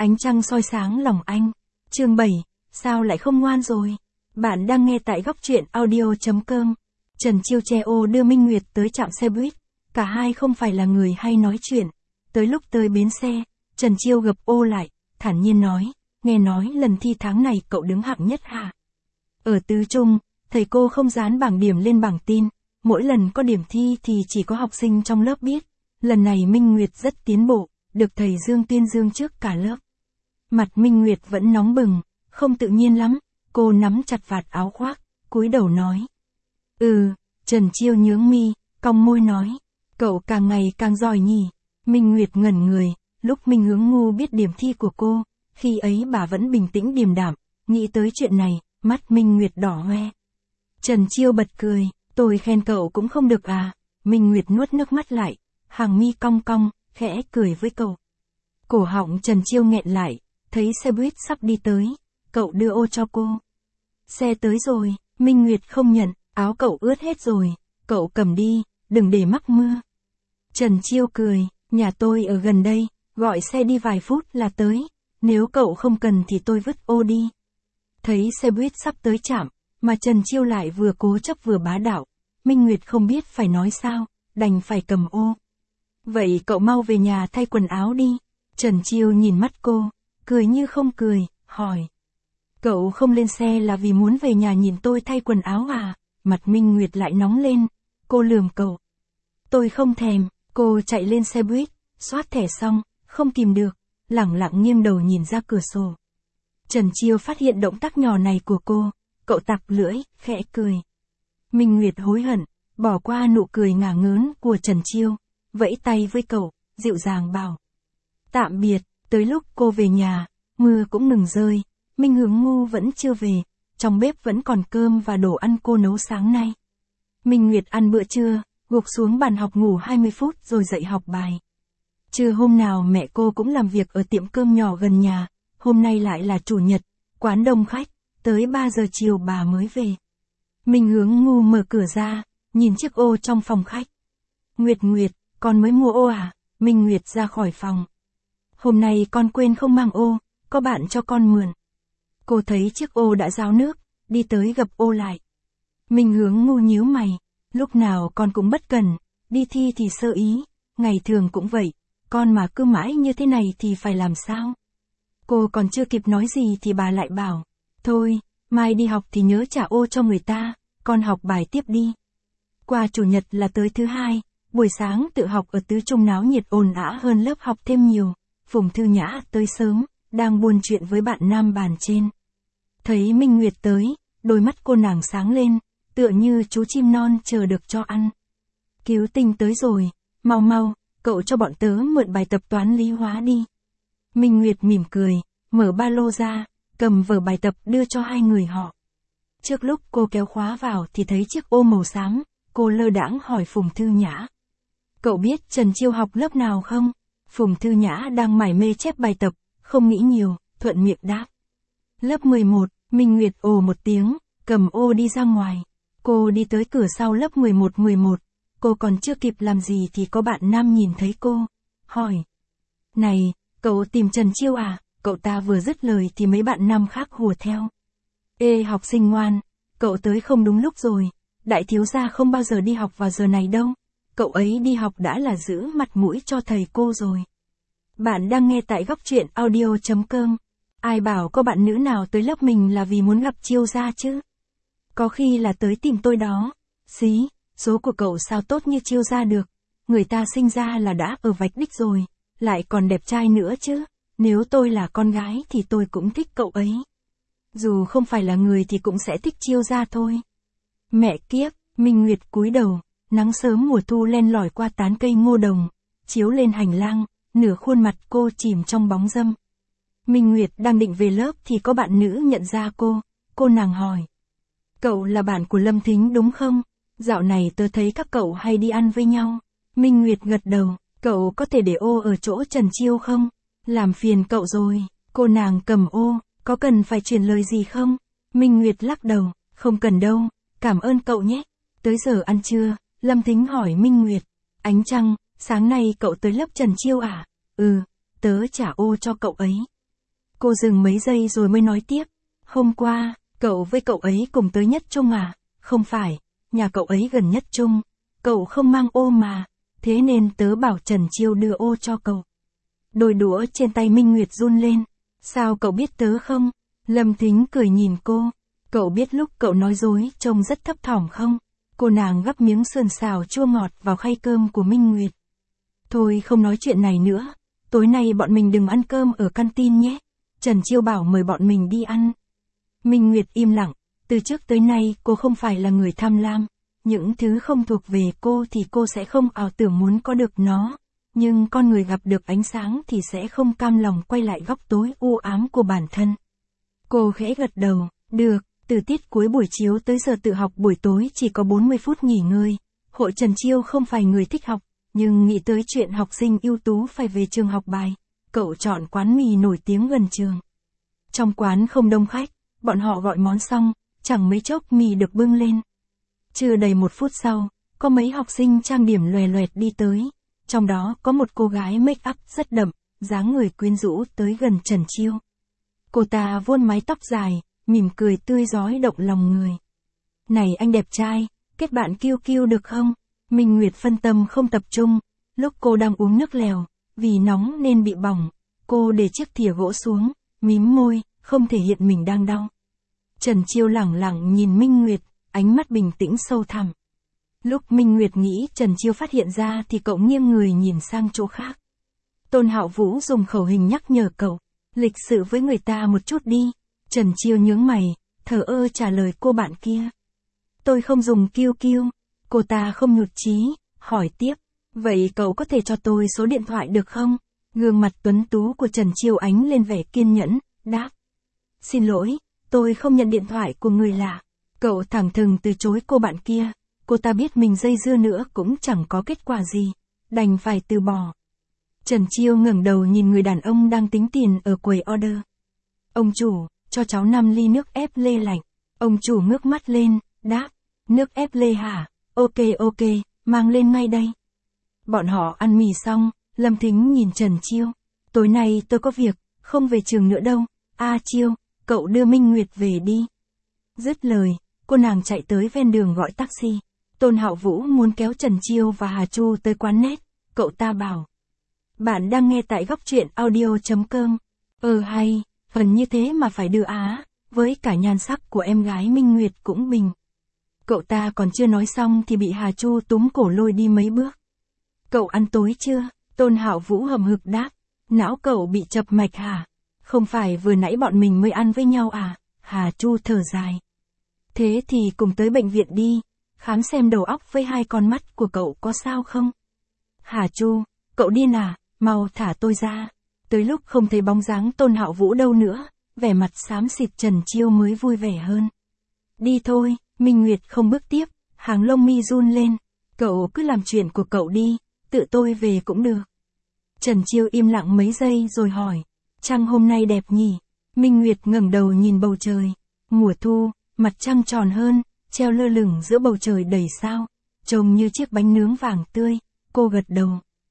Ánh trăng soi sáng lòng anh. Chương 7, sao lại không ngoan rồi? Bạn đang nghe tại góc truyện audio.com. Trần Chiêu che ô đưa Minh Nguyệt tới trạm xe buýt. Cả hai không phải là người hay nói chuyện. Tới lúc tới bến xe, Trần Chiêu gập ô lại, thản nhiên nói, nghe nói lần thi tháng này cậu đứng hạng nhất hả? Ở tứ trung, thầy cô không dán bảng điểm lên bảng tin. Mỗi lần có điểm thi thì chỉ có học sinh trong lớp biết. Lần này Minh Nguyệt rất tiến bộ, được thầy Dương tuyên dương trước cả lớp. Mặt Minh Nguyệt vẫn nóng bừng, không tự nhiên lắm, cô nắm chặt vạt áo khoác, cúi đầu nói. Trần Chiêu nhướng mi, cong môi nói, cậu càng ngày càng giỏi nhỉ. Minh Nguyệt ngẩn người, lúc Minh Hướng Ngu biết điểm thi của cô, khi ấy bà vẫn bình tĩnh điềm đạm, nghĩ tới chuyện này, mắt Minh Nguyệt đỏ hoe. Trần Chiêu bật cười, tôi khen cậu cũng không được à? Minh Nguyệt nuốt nước mắt lại, hàng mi cong cong, khẽ cười với cậu. Cổ họng Trần Chiêu nghẹn lại, thấy xe buýt sắp đi tới, cậu đưa ô cho cô. Xe tới rồi, Minh Nguyệt không nhận, áo cậu ướt hết rồi, cậu cầm đi, đừng để mắc mưa. Trần Chiêu cười, nhà tôi ở gần đây, gọi xe đi vài phút là tới, nếu cậu không cần thì tôi vứt ô đi. Thấy xe buýt sắp tới trạm, mà Trần Chiêu lại vừa cố chấp vừa bá đạo, Minh Nguyệt không biết phải nói sao, đành phải cầm ô. Vậy cậu mau về nhà thay quần áo đi. Trần Chiêu nhìn mắt cô, cười như không cười, hỏi. Cậu không lên xe là vì muốn về nhà nhìn tôi thay quần áo à? Mặt Minh Nguyệt lại nóng lên, cô lườm cậu. Tôi không thèm, cô chạy lên xe buýt, soát thẻ xong, không kìm được, lẳng lặng nghiêng đầu nhìn ra cửa sổ. Trần Chiêu phát hiện động tác nhỏ này của cô, cậu tặc lưỡi, khẽ cười. Minh Nguyệt hối hận, bỏ qua nụ cười ngả ngớn của Trần Chiêu, vẫy tay với cậu, dịu dàng bảo. Tạm biệt, tới lúc cô về nhà, mưa cũng ngừng rơi, Minh Hướng Ngu vẫn chưa về, trong bếp vẫn còn cơm và đồ ăn cô nấu sáng nay. Minh Nguyệt ăn bữa trưa, gục xuống bàn học ngủ 20 phút rồi dậy học bài. Trưa hôm nào mẹ cô cũng làm việc ở tiệm cơm nhỏ gần nhà, hôm nay lại là chủ nhật, quán đông khách, tới 3 giờ chiều bà mới về. Minh Hướng Ngu mở cửa ra, nhìn chiếc ô trong phòng khách. Nguyệt, con mới mua ô à? Minh Nguyệt ra khỏi phòng. Hôm nay con quên không mang ô, có bạn cho con mượn. Cô thấy chiếc ô đã ráo nước, đi tới gập ô lại. Minh Hướng Ngu nhíu mày, lúc nào con cũng bất cẩn, đi thi thì sơ ý, ngày thường cũng vậy, con mà cứ mãi như thế này thì phải làm sao? Cô còn chưa kịp nói gì thì bà lại bảo, thôi, mai đi học thì nhớ trả ô cho người ta, con học bài tiếp đi. Qua chủ nhật là tới thứ hai, buổi sáng tự học ở tứ trung náo nhiệt ồn ào hơn lớp học thêm nhiều. Phùng Thư Nhã tới sớm, đang buôn chuyện với bạn nam bàn trên. Thấy Minh Nguyệt tới, đôi mắt cô nàng sáng lên, tựa như chú chim non chờ được cho ăn. Cứu tinh tới rồi, mau, cậu cho bọn tớ mượn bài tập toán lý hóa đi. Minh Nguyệt mỉm cười, mở ba lô ra, cầm vở bài tập đưa cho hai người họ. Trước lúc cô kéo khóa vào thì thấy chiếc ô màu xám, cô lơ đãng hỏi Phùng Thư Nhã. Cậu biết Trần Chiêu học lớp nào không? Phùng Thư Nhã đang mải mê chép bài tập, không nghĩ nhiều, thuận miệng đáp. Lớp 11, Minh Nguyệt ồ một tiếng, cầm ô đi ra ngoài. Cô đi tới cửa sau lớp 11, cô còn chưa kịp làm gì thì có bạn nam nhìn thấy cô, hỏi. Này, cậu tìm Trần Chiêu à? Cậu ta vừa dứt lời thì mấy bạn nam khác hùa theo. Ê học sinh ngoan, cậu tới không đúng lúc rồi, đại thiếu gia không bao giờ đi học vào giờ này đâu. Cậu ấy đi học đã là giữ mặt mũi cho thầy cô rồi. Bạn đang nghe tại góc truyện audio.com. Ai bảo có bạn nữ nào tới lớp mình là vì muốn gặp Chiêu gia chứ? Có khi là tới tìm tôi đó. Xí, số của cậu sao tốt như Chiêu gia được. Người ta sinh ra là đã ở vạch đích rồi, lại còn đẹp trai nữa chứ. Nếu tôi là con gái thì tôi cũng thích cậu ấy. Dù không phải là người thì cũng sẽ thích Chiêu gia thôi. Mẹ kiếp, Minh Nguyệt cúi đầu. Nắng sớm mùa thu len lỏi qua tán cây ngô đồng, chiếu lên hành lang, nửa khuôn mặt cô chìm trong bóng râm. Minh Nguyệt đang định về lớp thì có bạn nữ nhận ra cô nàng hỏi. Cậu là bạn của Lâm Thính đúng không? Dạo này tớ thấy các cậu hay đi ăn với nhau. Minh Nguyệt gật đầu, cậu có thể để ô ở chỗ Trần Chiêu không? Làm phiền cậu rồi. Cô nàng cầm ô, có cần phải truyền lời gì không? Minh Nguyệt lắc đầu, không cần đâu, cảm ơn cậu nhé. Tới giờ ăn trưa, Lâm Thính hỏi Minh Nguyệt, ánh trăng, sáng nay cậu tới lớp Trần Chiêu à? Tớ trả ô cho cậu ấy. Cô dừng mấy giây rồi mới nói tiếp. Hôm qua, cậu với cậu ấy cùng tới Nhất Trung à? Không phải, nhà cậu ấy gần Nhất Trung. Cậu không mang ô mà, thế nên tớ bảo Trần Chiêu đưa ô cho cậu. Đôi đũa trên tay Minh Nguyệt run lên. Sao cậu biết tớ không? Lâm Thính cười nhìn cô. Cậu biết lúc cậu nói dối trông rất thấp thỏm không? Cô nàng gắp miếng sườn xào chua ngọt vào khay cơm của Minh Nguyệt. Thôi không nói chuyện này nữa. Tối nay bọn mình đừng ăn cơm ở canteen nhé. Trần Chiêu bảo mời bọn mình đi ăn. Minh Nguyệt im lặng. Từ trước tới nay cô không phải là người tham lam. Những thứ không thuộc về cô thì cô sẽ không ảo tưởng muốn có được nó. Nhưng con người gặp được ánh sáng thì sẽ không cam lòng quay lại góc tối u ám của bản thân. Cô khẽ gật đầu. Được, từ tiết cuối buổi chiếu tới giờ tự học buổi tối chỉ có 40 phút nghỉ ngơi. Hội Trần Chiêu không phải người thích học, nhưng nghĩ tới chuyện học sinh ưu tú phải về trường học bài. Cậu chọn quán mì nổi tiếng gần trường. Trong quán không đông khách, bọn họ gọi món xong, chẳng mấy chốc mì được bưng lên. Chưa đầy 1 phút sau, có mấy học sinh trang điểm loè loẹt đi tới. Trong đó có một cô gái make up rất đậm, dáng người quyến rũ tới gần Trần Chiêu. Cô ta vuôn mái tóc dài, mỉm cười tươi rói động lòng người. Này anh đẹp trai, kết bạn QQ được không? Minh Nguyệt phân tâm không tập trung. Lúc cô đang uống nước lèo, vì nóng nên bị bỏng. Cô để chiếc thìa gỗ xuống, mím môi, không thể hiện mình đang đau. Trần Chiêu lẳng lặng nhìn Minh Nguyệt, ánh mắt bình tĩnh sâu thẳm. Lúc Minh Nguyệt nghĩ Trần Chiêu phát hiện ra thì cậu nghiêng người nhìn sang chỗ khác. Tôn Hạo Vũ dùng khẩu hình nhắc nhở cậu, lịch sự với người ta một chút đi. Trần Chiêu nhướng mày, thờ ơ trả lời cô bạn kia. Tôi không dùng QQ. Cô ta không nhụt chí, hỏi tiếp. Vậy cậu có thể cho tôi số điện thoại được không? Gương mặt tuấn tú của Trần Chiêu ánh lên vẻ kiên nhẫn, đáp. Xin lỗi, tôi không nhận điện thoại của người lạ. Cậu thẳng thừng từ chối cô bạn kia. Cô ta biết mình dây dưa nữa cũng chẳng có kết quả gì, đành phải từ bỏ. Trần Chiêu ngẩng đầu nhìn người đàn ông đang tính tiền ở quầy order. Ông chủ, cho cháu 5 ly nước ép lê lạnh. Ông chủ ngước mắt lên, đáp. Nước ép lê hả? Ok, mang lên ngay đây. Bọn họ ăn mì xong, Lâm Thính nhìn Trần Chiêu. Tối nay tôi có việc, không về trường nữa đâu. Chiêu, cậu đưa Minh Nguyệt về đi. Dứt lời, cô nàng chạy tới ven đường gọi taxi. Tôn Hạo Vũ muốn kéo Trần Chiêu và Hà Chu tới quán net. Cậu ta bảo. Bạn đang nghe tại góc truyện audio.com. Hay, phần như thế mà phải đưa với cả nhan sắc của em gái Minh Nguyệt cũng bình. Cậu ta còn chưa nói xong thì bị Hà Chu túm cổ lôi đi mấy bước. Cậu ăn tối chưa? Tôn Hạo Vũ hầm hực đáp. Não cậu bị chập mạch hả? Không phải vừa nãy bọn mình mới ăn với nhau à? Hà Chu thở dài. Thế thì cùng tới bệnh viện đi, khám xem đầu óc với 2 con mắt của cậu có sao không? Hà Chu, cậu điên à? Mau thả tôi ra. Tới lúc không thấy bóng dáng Tôn Hạo Vũ đâu nữa, vẻ mặt xám xịt Trần Chiêu mới vui vẻ hơn. Đi thôi. Minh Nguyệt không bước tiếp, hàng lông mi run lên. Cậu cứ làm chuyện của cậu đi, tự tôi về cũng được. Trần Chiêu im lặng mấy giây rồi hỏi. Trăng hôm nay đẹp nhỉ? Minh Nguyệt ngẩng đầu nhìn bầu trời. Mùa thu, mặt trăng tròn hơn, treo lơ lửng giữa bầu trời đầy sao. Trông như chiếc bánh nướng vàng tươi. Cô gật đầu.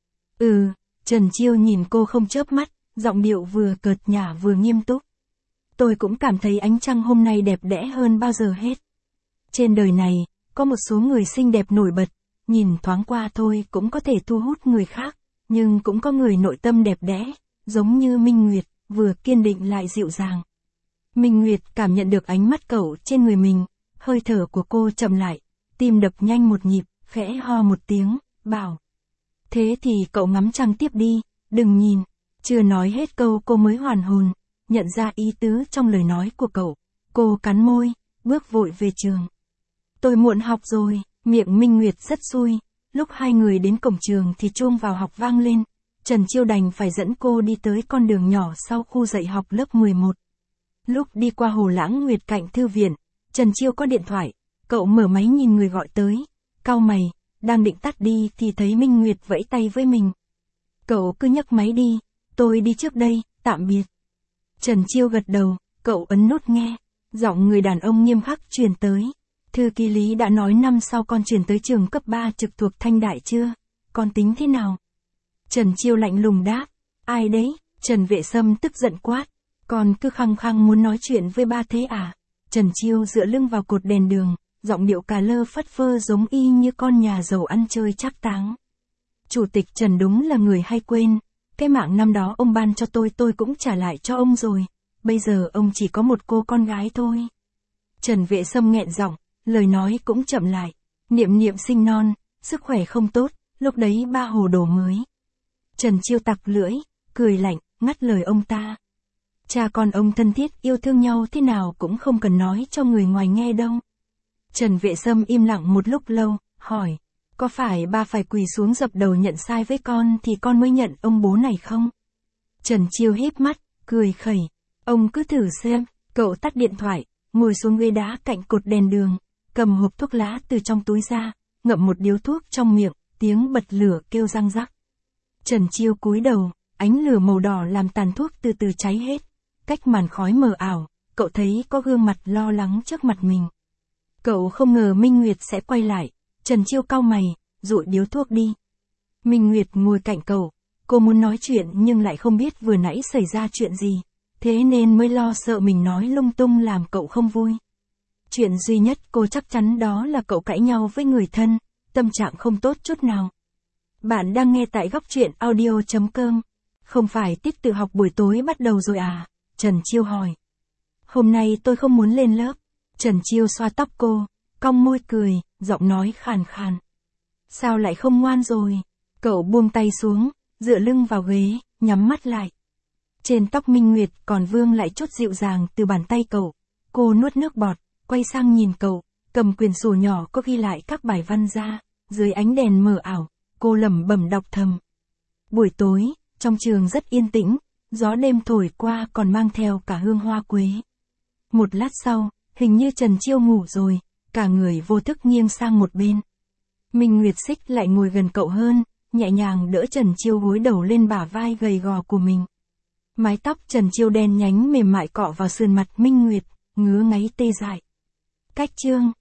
Trần Chiêu nhìn cô không chớp mắt, giọng điệu vừa cợt nhả vừa nghiêm túc. Tôi cũng cảm thấy ánh trăng hôm nay đẹp đẽ hơn bao giờ hết. Trên đời này, có một số người xinh đẹp nổi bật, nhìn thoáng qua thôi cũng có thể thu hút người khác, nhưng cũng có người nội tâm đẹp đẽ, giống như Minh Nguyệt, vừa kiên định lại dịu dàng. Minh Nguyệt cảm nhận được ánh mắt cậu trên người mình, hơi thở của cô chậm lại, tim đập nhanh một nhịp, khẽ ho một tiếng, bảo. Thế thì cậu ngắm trăng tiếp đi, đừng nhìn. Chưa nói hết câu cô mới hoàn hồn, nhận ra ý tứ trong lời nói của cậu. Cô cắn môi, bước vội về trường. Tôi muộn học rồi, miệng Minh Nguyệt rất xui. Lúc 2 người đến cổng trường thì chuông vào học vang lên. Trần Chiêu đành phải dẫn cô đi tới con đường nhỏ sau khu dạy học lớp 11. Lúc đi qua Hồ Lãng Nguyệt cạnh thư viện, Trần Chiêu có điện thoại. Cậu mở máy nhìn người gọi tới. Cau mày, đang định tắt đi thì thấy Minh Nguyệt vẫy tay với mình. Cậu cứ nhấc máy đi, tôi đi trước đây, tạm biệt. Trần Chiêu gật đầu, cậu ấn nút nghe. Giọng người đàn ông nghiêm khắc truyền tới. Thư ký Lý đã nói năm sau con chuyển tới trường cấp 3 trực thuộc Thanh Đại chưa? Con tính thế nào? Trần Chiêu lạnh lùng đáp. Ai đấy? Trần Vệ Sâm tức giận quát. Con cứ khăng khăng muốn nói chuyện với ba thế à? Trần Chiêu dựa lưng vào cột đèn đường, giọng điệu cà lơ phất phơ giống y như con nhà giàu ăn chơi trác táng. Chủ tịch Trần đúng là người hay quên, cái mạng năm đó ông ban cho tôi cũng trả lại cho ông rồi, bây giờ ông chỉ có một cô con gái thôi. Trần Vệ Sâm nghẹn giọng, lời nói cũng chậm lại. Niệm Niệm sinh non, sức khỏe không tốt, lúc đấy ba hồ đồ mới. Trần Chiêu tặc lưỡi, cười lạnh, ngắt lời ông ta. Cha con ông thân thiết yêu thương nhau thế nào cũng không cần nói cho người ngoài nghe đâu. Trần Vệ Sâm im lặng một lúc lâu, hỏi, có phải ba phải quỳ xuống dập đầu nhận sai với con thì con mới nhận ông bố này không? Trần Chiêu híp mắt, cười khẩy, ông cứ thử xem. Cậu tắt điện thoại, ngồi xuống ghế đá cạnh cột đèn đường, cầm hộp thuốc lá từ trong túi ra, ngậm một điếu thuốc trong miệng, tiếng bật lửa kêu răng rắc. Trần Chiêu cúi đầu, ánh lửa màu đỏ làm tàn thuốc từ từ cháy hết. Cách màn khói mờ ảo, cậu thấy có gương mặt lo lắng trước mặt mình. Cậu không ngờ Minh Nguyệt sẽ quay lại. Trần Chiêu cau mày, dụi điếu thuốc đi. Minh Nguyệt ngồi cạnh cậu, cô muốn nói chuyện nhưng lại không biết vừa nãy xảy ra chuyện gì, thế nên mới lo sợ mình nói lung tung làm cậu không vui. Chuyện duy nhất cô chắc chắn đó là cậu cãi nhau với người thân, tâm trạng không tốt chút nào. Bạn đang nghe tại góc truyện audio.com. Không phải tiết tự học buổi tối bắt đầu rồi à? Trần Chiêu hỏi. Hôm nay tôi không muốn lên lớp. Trần Chiêu xoa tóc cô, cong môi cười, giọng nói khàn khàn. Sao lại không ngoan rồi? Cậu buông tay xuống, dựa lưng vào ghế, nhắm mắt lại. Trên tóc Minh Nguyệt còn vương lại chút dịu dàng từ bàn tay cậu. Cô nuốt nước bọt, quay sang nhìn cậu, cầm quyển sổ nhỏ có ghi lại các bài văn ra, dưới ánh đèn mờ ảo, cô lẩm bẩm đọc thầm. Buổi tối, trong trường rất yên tĩnh, gió đêm thổi qua còn mang theo cả hương hoa quế. Một lát sau, hình như Trần Chiêu ngủ rồi, cả người vô thức nghiêng sang một bên. Minh Nguyệt xích lại ngồi gần cậu hơn, nhẹ nhàng đỡ Trần Chiêu gối đầu lên bả vai gầy gò của mình. Mái tóc Trần Chiêu đen nhánh mềm mại cọ vào sườn mặt Minh Nguyệt, ngứa ngáy tê dại. Cách chương